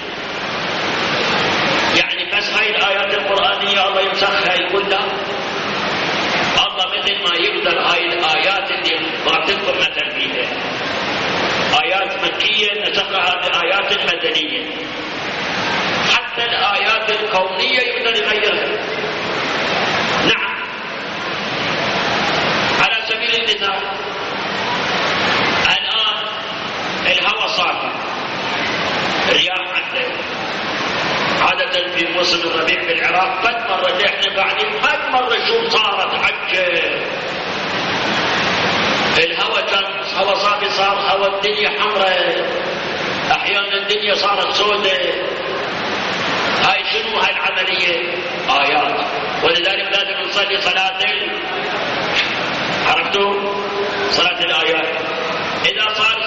A: يعني بس هاي الآيات القرآنية الله ينسخها؟ يقول لا، الله مثل ما يقدر هاي الآيات اللي ما تذكر مثل فيها آيات مكية نسخها بآيات مدنية، حتى الآيات الكونية يقدر يغيرها. نعم، على سبيل المثال الآن الهواء صافي، الرياح عادة في موسم الربيع في العراق قد مرة احنا قاعدين قد مرة شو صارت عجة، الهواء كان هواء صافي، صار هواء الدنيا حمراء، احيانا الدنيا صارت سوداء. هاي شنو هاي العملية؟ آيات. ولذلك لازم نصلي صلاة عرفتوا؟ صلاة الآيات. إذا صار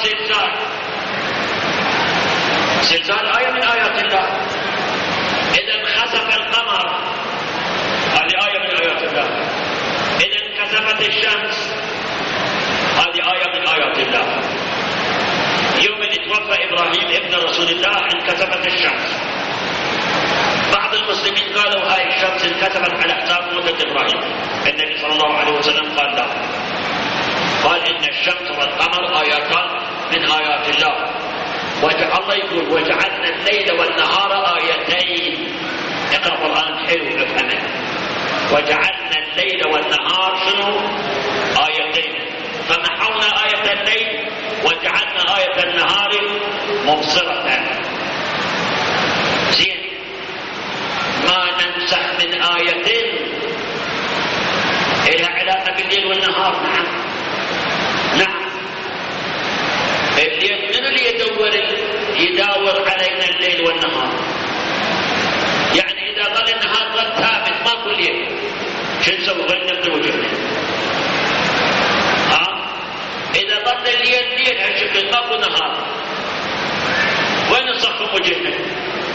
A: زلزال آية من آيات الله. إذا انخسف القمر هذه آية من آيات الله. إذا انكسفت الشمس هذه آية من آيات الله. يوم اللي توفى إبراهيم ابن رسول الله انكسفت الشمس. بعض المسلمين قالوا هاي الشمس انكسفت على حساب موتة إبراهيم. النبي صلى الله عليه وسلم قال لا، قال إن الشمس والقمر آياتان من آيات الله. الله يقول وجعلنا الليل والنهار آيتين. اقرأ القرآن حلو افهمه. وجعلنا الليل والنهار شنو؟ آيتين. فمحونا آية الليل وجعلنا آية النهار مبصرة. زين، ما ننسخ من آيتين إلى علاقة بالليل والنهار. نعم نعم. الليل من اللي يداور علينا الليل والنهار؟ يعني إذا ظل النهار ظل ثابت ماكو ليل، شو نسوي؟ ظل نبدأ وجهنا. إذا ظل الليل هالشكل ماكو نهار، وين نصفم وجهنا؟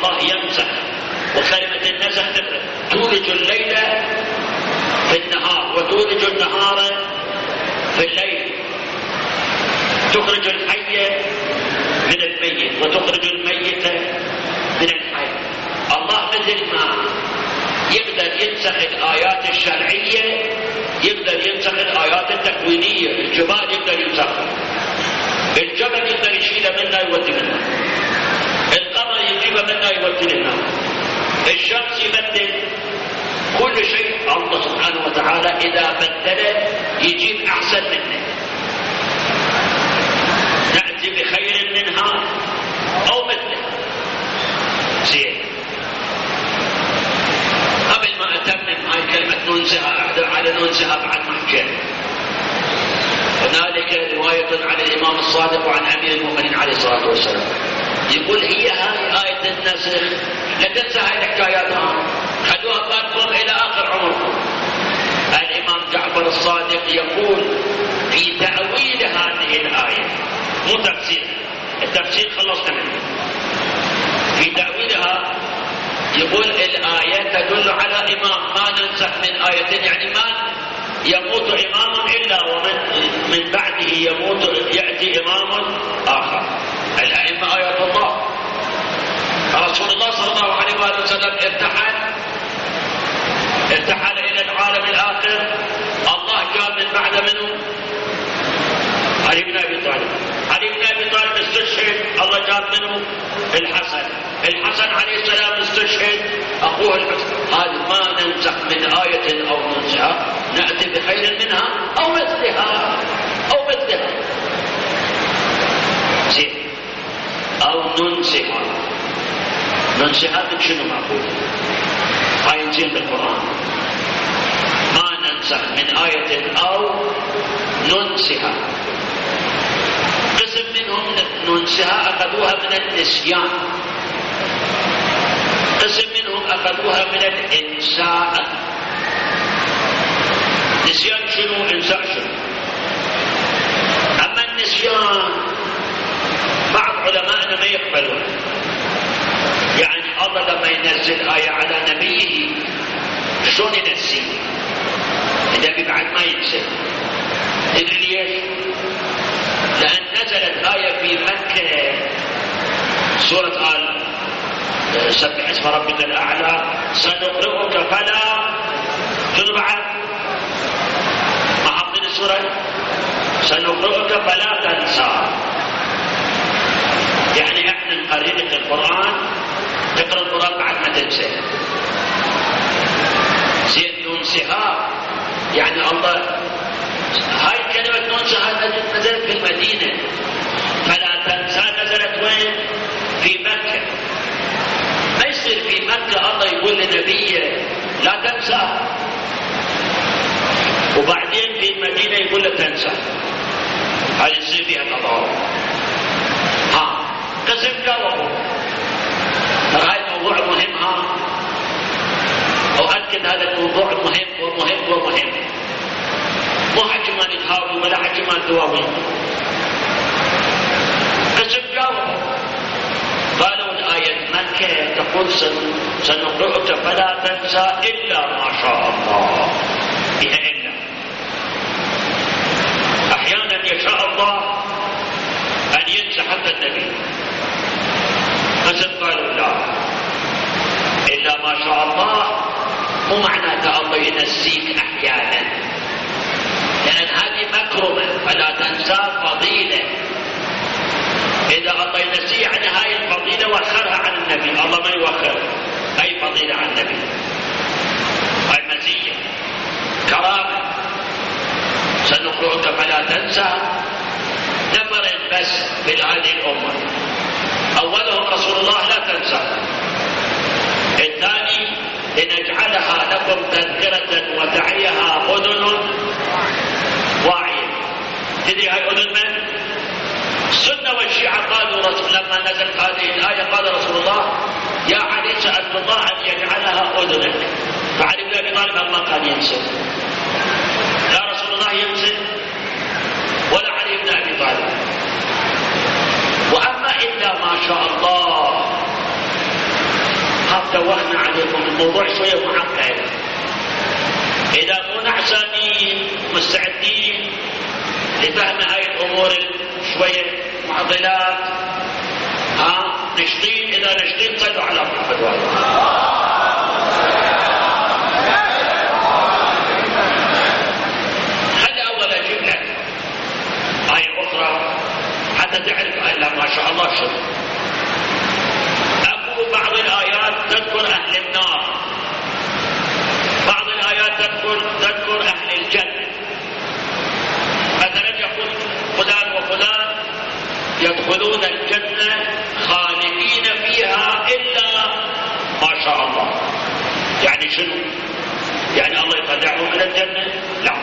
A: الله يمسح، وكلمة النسخ تولج الليل في النهار وتولج النهار في الليل، تخرج الحي من الميت وتخرج الميت من الحي. الله مثل ما يقدر ينسخ الآيات الشرعية يقدر ينسخ الآيات التكوينية. الجبال يقدر ينسخها، الجبل يقدر يشيله منا يودي منا، القمر يجيبه منا يودي لنا، الشمس يبدل كل شيء. الله سبحانه وتعالى إذا بدله يجيب أحسن منه، نأتي بخير منها أو مثله. زين، قبل ما أتمم هاي كلمة ننسها أعدل على ننسها بعد محجة. هنالك رواية عن الإمام الصادق وعن أمير المؤمنين عليه الصلاة والسلام يقول هي هاي آية النسخ، لا تنسى هاي الحكايات، خلوها بالكم إلى آخر عمركم. الإمام جعفر الصادق يقول في تأويل هذه الآية، مو تفسير، التفسير خلصنا منه، في تأويلها يقول الآية تدل على إمام، ما ننسخ من آية، يعني ما يموت إمام إلا ومن بعده يأتي إمام آخر. الأئمة آيات الله. رسول الله صلى الله عليه وآله وسلم ارتحل إلى العالم الآخر، الله جاء من بعد منه علي بن أبي طالب. علي بن أبي طالب استشهد، الله جاب منه الحسن عليه السلام استشهد، أخوه الحسن. هذه ما ننسخ من آية أو ننسها، نأتي بخير منها أو مثلها زين، أو ننسها من شنو معقول؟ هاي نزيل بالقرآن، ما ننسخ من آية أو ننسها. قسم منهم ننسها أخذوها من النسيان، قسم منهم أخذوها من الإنساء. نسيان شنو؟ إنساء شنو؟ أما النسيان بعض علماءنا ما يقبلون، يعني الله لما ينزل آية على نبيه شلون ينسي؟ النبي بعد ما ينسى. تدري ليش؟ لأن نزلت آية في مكة، سورة سبح اسم ربك الأعلى، سنقرئك فلا، شنو بعد؟ ما حافظين السورة؟ سنقرئك فلا تنسى. يعني احنا نقرئ لك القرآن، تقرأ القرآن بعد ما تنسى. زين، ننسها يعني الله، هاي كلمة ننسها نزلت في المدينة، فلا تنسى نزلت وين؟ في مكة. ما يصير في مكة الله يقول لنبيه لا تنسى، وبعدين في المدينة يقول له تنسى. هاي يصير فيها تضارب. قسم جاوبوا. هاي موضوع مهم، أؤكد هذا الموضوع مهم. مو حكي ما نتهاوي ولا حكي ما ندواوي. قسم جاوبوا قالوا الآية مكة تقول سنقرئك فلا تنسى إلا ما شاء الله، فيها إلا. أحيانا يشاء الله أن ينسى حتى النبي. قسم قالوا لا، إلا ما شاء الله مو معناته الله ينسيك أحيانا، لأن هذه مكرمة، فلا تنسى فضيلة. إذا الله ينسي يعني هاي الفضيلة وخرها عن النبي، الله ما يوخر أي فضيلة عن النبي. هاي مزية كرامة. سنقرئك فلا تنسى نفرين بس من هذه الأمة، أولهم رسول الله لا تنسى، الثاني لنجعلها لكم تذكرة وتعيها أذن واعية. تدري هاي أذن من؟ السنة والشيعة قالوا لما نزلت هذه الآية قال رسول الله يا علي سألت الله أن يجعلها أذنك، فعلي بن أبي طالب ما كان ينسى، لا رسول الله ينسى ولا علي بن أبي طالب. وأما إلا ما شاء الله نخاف دوخنا عليكم الموضوع شوية معقد. إذا مو نعسانين مستعدين لفهم هاي الأمور شوية معضلات، نشطين. إذا نشطين صلوا على محمد وآله. حتى تعرف أن ما شاء الله شنو. أقول بعض الآيات تذكر أهل النار، بعض الآيات تذكر أهل الجنة. مثلا يقول فلان وفلان يدخلون الجنة خالدين فيها إلا ما شاء الله. يعني شنو؟ يعني الله يطلعهم من الجنة؟ لا.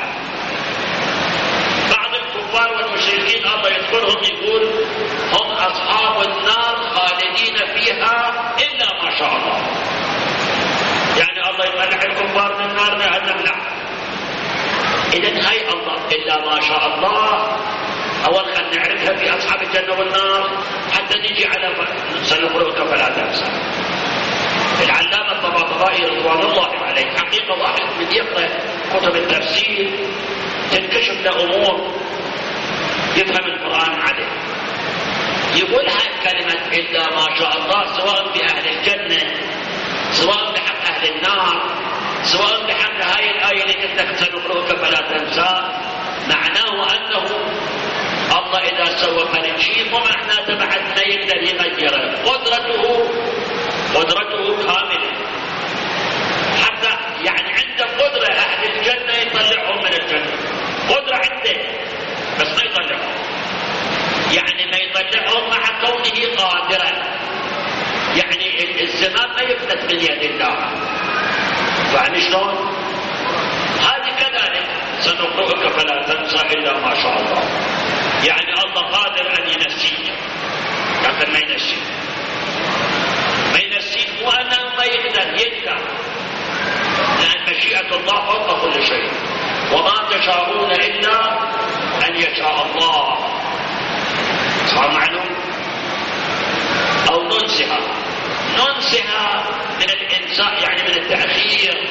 A: الكفار والمشركين الله يذكرهم يقول هم أصحاب النار خالدين فيها إلا ما شاء الله. يعني الله يطلع الكفار من النار جهنم؟ لا. إذن هاي الله إلا ما شاء الله أول خلنا نعرفها في أصحاب الجنة والنار حتى نجي على سنقرأك فلا تنسى. العلامة الطباطبائي رضوان الله عليه حقيقة واحد من يقرأ كتب التفسير تنكشف له أمور يفهم القرآن عليه. يقول هاي كلمة إلا ما شاء الله سواء بأهل الجنة سواء بحق أهل النار سواء بحق هاي الآية اللي كنت سنقرأك فلا تنسى، معناه أنه الله إذا سوى شيء ومعناته بعد ما يقدر يغيره. قدرته كاملة، حتى يعني عنده قدرة أهل الجنة يطلعهم من الجنة، قدرة عنده بس ما يطلعهم. يعني ما يطلعهم مع كونه قادرا، يعني الزمان ما يفلت من يد الله. فعني شلون؟ هذه كذلك سنقرأك فلا تنسى إلا ما شاء الله. يعني الله قادر أن ينسيك، لكن ما ينسيك وأنه ما يقدر لأن مشيئة الله فوق كل شيء. وما تشاءون إلا أن يشاء الله. صار معلوم؟ أو ننسها من الإنسان، يعني من التأخير،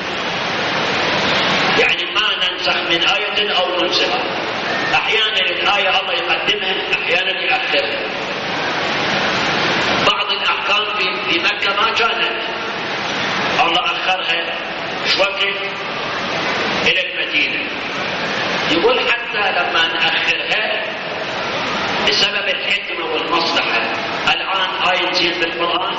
A: يعني ما ننسخ من آية أو ننسها. أحيانا الآية الله يقدمها، أحيانا يأخرها. بعض الأحكام في مكة ما كانت، الله أخرها شوكت إلى المدينة. يقول حتى لما نأخرها بسبب الحكمة والمصلحة. الآن آية تزيد بالقرآن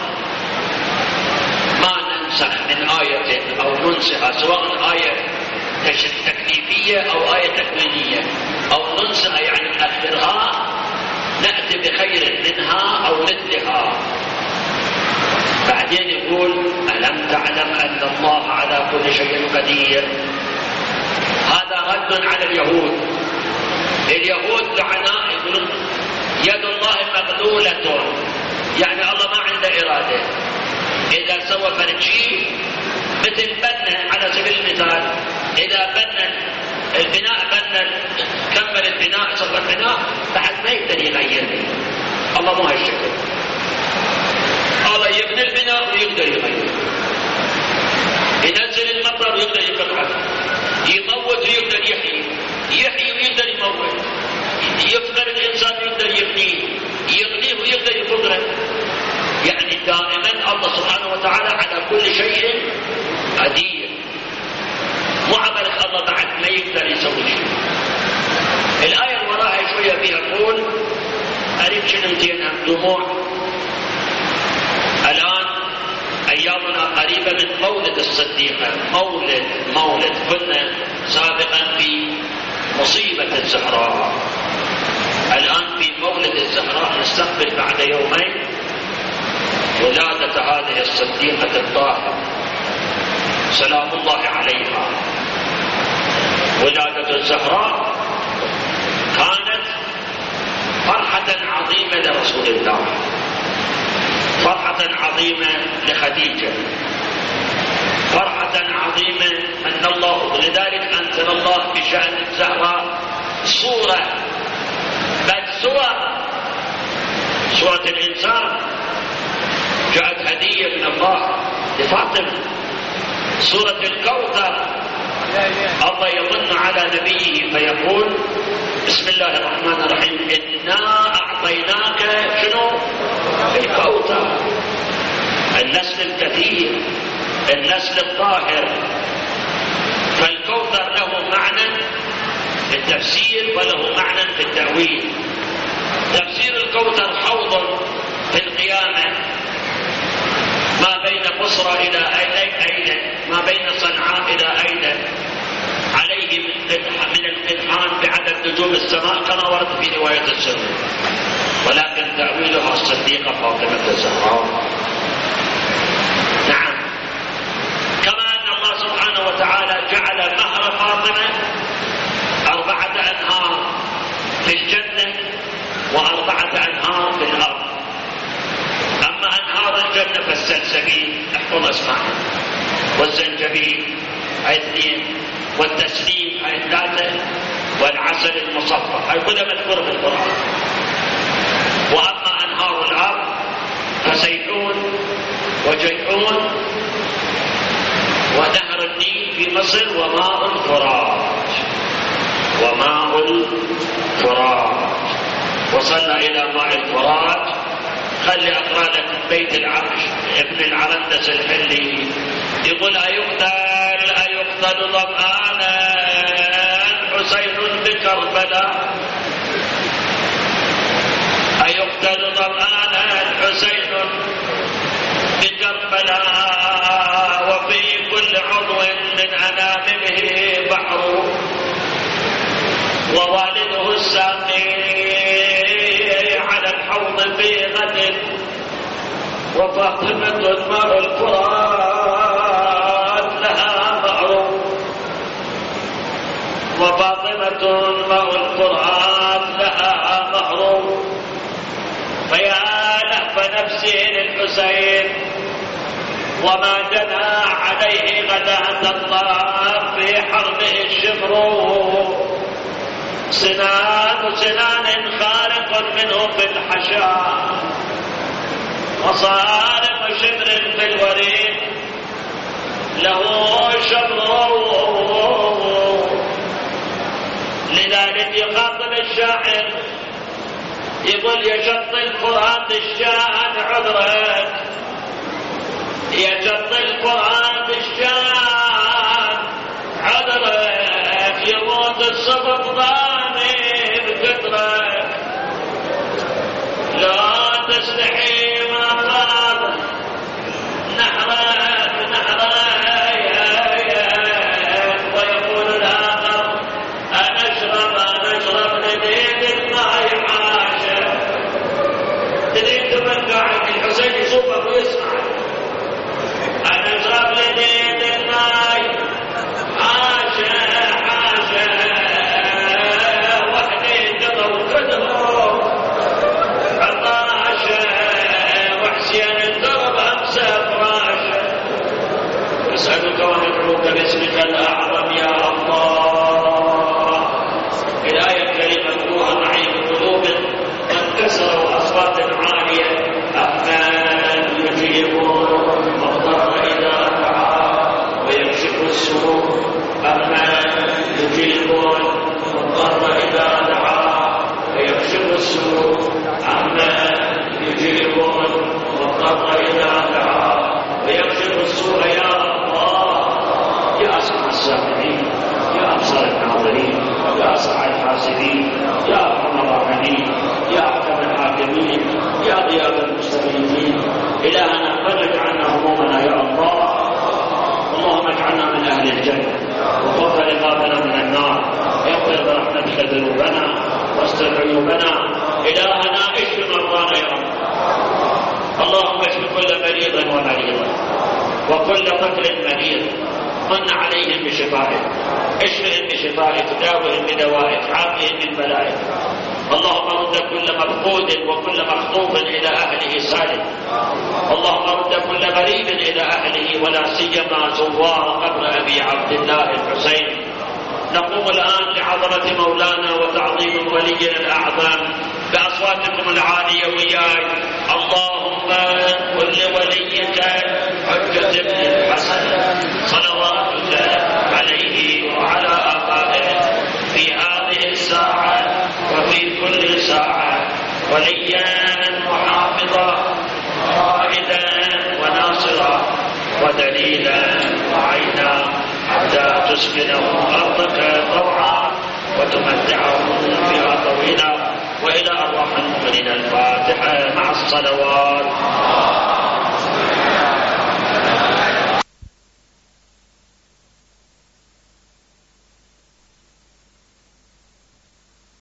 A: ما ننسخ من آية أو ننسها، سواء آية تكليفية أو آية تكوينية، أو ننسها يعني نأخرها نأتي بخير منها أو مثلها. بعدين يقول ألم تعلم أن الله على كل شيء قدير. هذا رد على اليهود. اليهود لعناء يقولون يد الله مغلولة، يعني الله ما عنده إرادة. إذا سوى فرد شيء مثل بنى على سبيل المثال، إذا بنى البناء كمل البناء سوى البناء بعد ما يقدر يغير. الله مو هالشكل. الله يبني البناء ويقدر يغير، ينزل المطر ويقدر يقطعه، يموت ويقدر يحيي ويقدر يموت، يفقر الإنسان ويقدر يغنيه ويقدر يفقره. يعني دائما الله سبحانه وتعالى على كل شيء قدير. مو عملك الله بعد ما يقدر يسوي شيء. الآية اللي وراها شوية فيها تقول أريد شنمتين دموع. الآن أيامنا قريبة من مولد الصديقة. مولد كنا سابقا في مصيبة الزهراء، الآن في مولد الزهراء نستقبل بعد يومين ولادة هذه الصديقة الطاهرة سلام الله عليها. ولادة الزهراء كانت فرحة عظيمة لرسول الله، فرحة عظيمة لخديجة، فرحة عظيمة أن الله، لذلك أنزل الله بشأن الزهراء صورة، بل سورة الإنسان. جاءت هدية من الله لفاطمة سورة الكوثر. الله يظن على نبيه فيقول بسم الله الرحمن الرحيم إنا أعطيناك شنو؟ الكوثر، النسل الكثير، النسل الطاهر. فالكوثر له معنى في التفسير وله معنى في التأويل. تفسير الكوثر حوض في القيامة ما بين بصرى إلى أيدن، ما بين صنعاء إلى أيدن، عليه من القدحان بعدد نجوم السماء كما ورد في رواية السر، ولكن تأويلها الصديقة فاطمة الزهراء. نعم، كما أن الله سبحانه وتعالى جعل مهر فاطمة 4 أنهار في الجنة و4 أنهار في الأرض. أما أنهار الجنة فالسلسبيل، احفظ اسمعها، والزنجبيل أي 2، والتسليم أي 3، والعسل المصفى أي كلها مذكورة في القرآن. وأما أنهار الأرض فسيحون وجيحون ونهر النيل في مصر وماء الفرات، وماء الفرات. وصلنا إلى ماء الفرات. خلي أقرأ لك من بيت العرش ابن العرندس الحلي يقول أيقتل ظمآنا حسين بكربلاء، أيقتل ظمآنا حسين بكربلاء وفي كل عضو من أنامله بحر ووالده الساقي على الحوض في غد وفاطمة ماء الفرات لها معروف، وفاطمة ماء الفرات لها معروف. فيا لهف نفسي للحسين وما جنى عليه غداة الله في حربه الشمر، سنان خارق منه في الحشاء وصارم شبر في الوريد له شبر. لذلك يخاطب الشاعر يقول يا شط الفرات الشان عذرك، يا شط الفرات الشان عذرك، يموت الصبط ضامي بكترك، لا تستحي ما خاض نحرك ويقول الآخر أنا أشرب لديك الماء حاشا. تريد من قاعد الحسين يشوفك ويسمع أنا أشرب لديك الماء حاشا وحدي تضو كدهم عطاشا وحسين الدرب أمسى فراشا. أسألك وندعوك باسمك الأعظم يا الله. الآية الكريمة مكروها معي بقلوب انكسروا أصوات عالية. أمن يجيب مضطر إذا دعا ويكشف السوء، أمن يجيب مضطر إذا دعا ويكشف السوء، أمن يجيب مضطر إذا دعا ويكشف السوء. يا الله، يا أسمع السامعين، يا أبصر الناظرين، يا أسرع الحاسبين، يا أرحم الراحمين، يا أحكم الحاكمين، يا ضياء المستغيثين. إلهنا فرج عنا همومنا يا الله. اللهم اجعلنا من أهل الجنة وفك رقابنا من النار. اغفر برحمتك ذنوبنا واستر عيوبنا. إلهنا اشف مرضانا يا رب. اللهم اشف كل مريض ومريضة وكل طفل مريض، من عليهم بشفائك، اشفهم بشفائك، داوهم بدوائك، عافهم من بلائك. اللهم رد كل مفقود وكل مخطوف إلى أهله سالم. اللهم رد كل غريب إلى أهله، ولا سيما زوار قبر أبي عبد الله الحسين. نقوم الآن لعظمة مولانا وتعظيم ولينا الأعظم بأصواتكم العالية وياي. اللهم اللهم كل وليك حجة بن الحسن صلواتك عليه وعلى آبائه في هذه الساعة وفي كل ساعة وليا محافظا قائدا وناصرا ودليلا وعينا حتى تسكنه أرضك طوعا وتمتعه فيها طويلا. وإلى أرواح المؤمنين الفاتحة مع الصلوات.